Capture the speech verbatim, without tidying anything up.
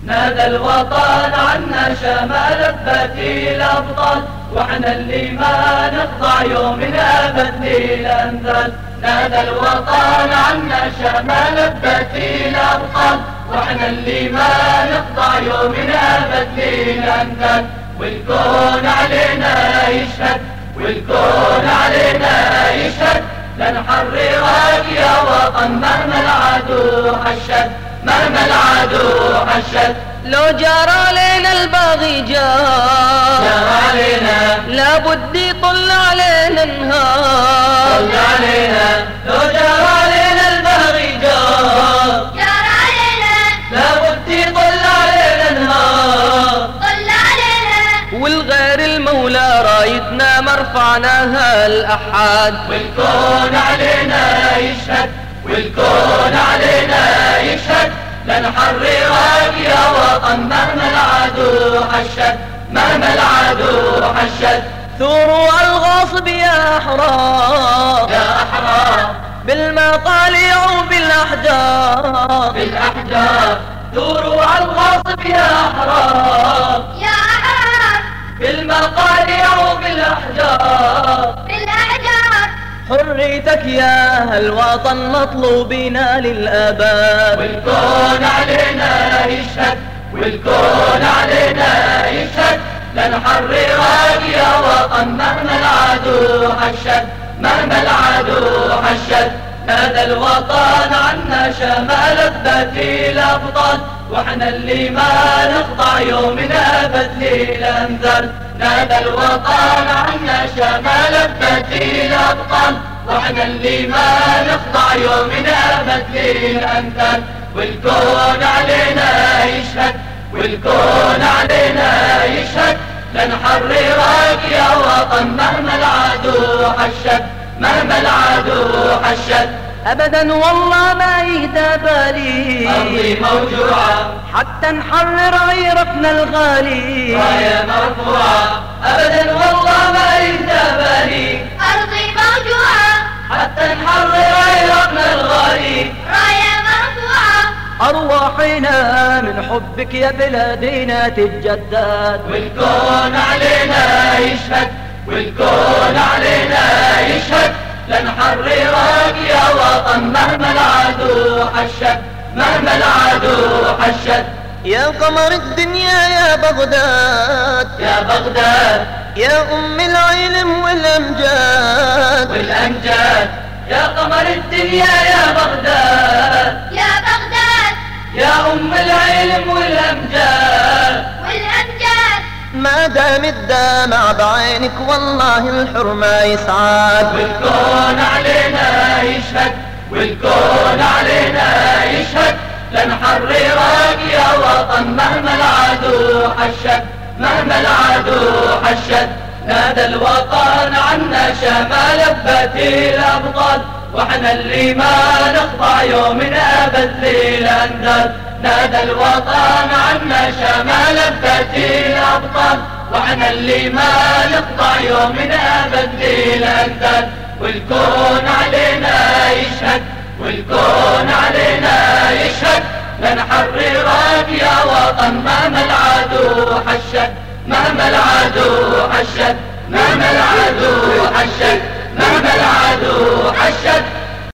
نادى الوطن عنا شمال لبتي الأبطال، واحنا اللي ما نخضع يوم أبد للأمثال. نادى الوطن عنا شمال لبتي الأبطال، واحنا اللي ما نخضع يوم أبد للأمثال. والكون علينا يشهد، والكون علينا يشهد، لنحررك يا وطن مهما العدو حشد، مهما العدو حشد. لو جار علينا الباغي جار، جار علينا لابد يطل علينا النهار، طل علينا. لو جار علينا الباغي جار، جار علينا لابد يطل علينا النهار، طل علينا. والغير المولى رايتنا مرفعناها الأحاد. والكون علينا يشهد، والكون علينا يشهد، لنحررك يا وطن مهما العدو حشد، مهما العدو حشد. ثوروا الغاصب يا أحرار، يا أحرار بالمطالع وبالأحجار، بالأحجار. ثوروا على الغاصب يا أحرار، يا أحرار بالمقالع وبالأحجار، بالأحجار. حريتك يا الوطن مطلوبنا للأبد. والكون علينا يشهد، والكون علينا يشهد، لنحررك يا وطن مهما العدو حشد، مهما العدو حشد. نادى الوطن عنا شمال لبتي الأبطال، واحنا اللي ما نخضع يوم أبد للأمثال. نادى الوطن عنا شمال لبتي الأبطال، واحنا اللي ما نخضع يوم أبد للأمثال. والكون علينا يشهد، والكون علينا يشهد، لنحررك يا وطن مهما العدو حشد، مهما العدو حشد. أبدا والله ما يهدى بالي أرضي موجوعة حتى نحرر عيرتنا الغالي. راية مرفوعة، أبدا والله ما يهدى بالي أرضي موجوعة حتى نحرر عيرتنا الغالي. راية مرفوعة. أرواحنا من حبك يا بلادنا تتجدد. والكون علينا يشهد، والكون علينا يشهد، لنحررك يا وطن مهما العدو حشد، مهما العدو حشد. يا قمر الدنيا يا بغداد، يا بغداد يا أم العلم والأمجاد، والأمجاد. يا قمر الدنيا يا بغداد، يا بغداد يا أم العلم والأمجاد، والأمجاد. ما دام الدمع بعينك والله الحرمة يسعد. والكون علينا يشهد، والكون علينا يشهد، لنحررك يا وطن مهما العدو حشد، مهما العدو حشد. نادى الوطن عنا شمال لبتي الأبطال، واحنا اللي ما نخضع يوم أبد للأنداد. نادى الوطن عنا شمال لبتي الأبطال، واحنا اللي ما نخضع يوم أبد للأنداد. والكون علينا يشهد، والكون علينا يشهد، لنحررك يا وطن مهما العدو حشد، مهما العدو حشد، مهما العدو حشد، مهما العدو حشد.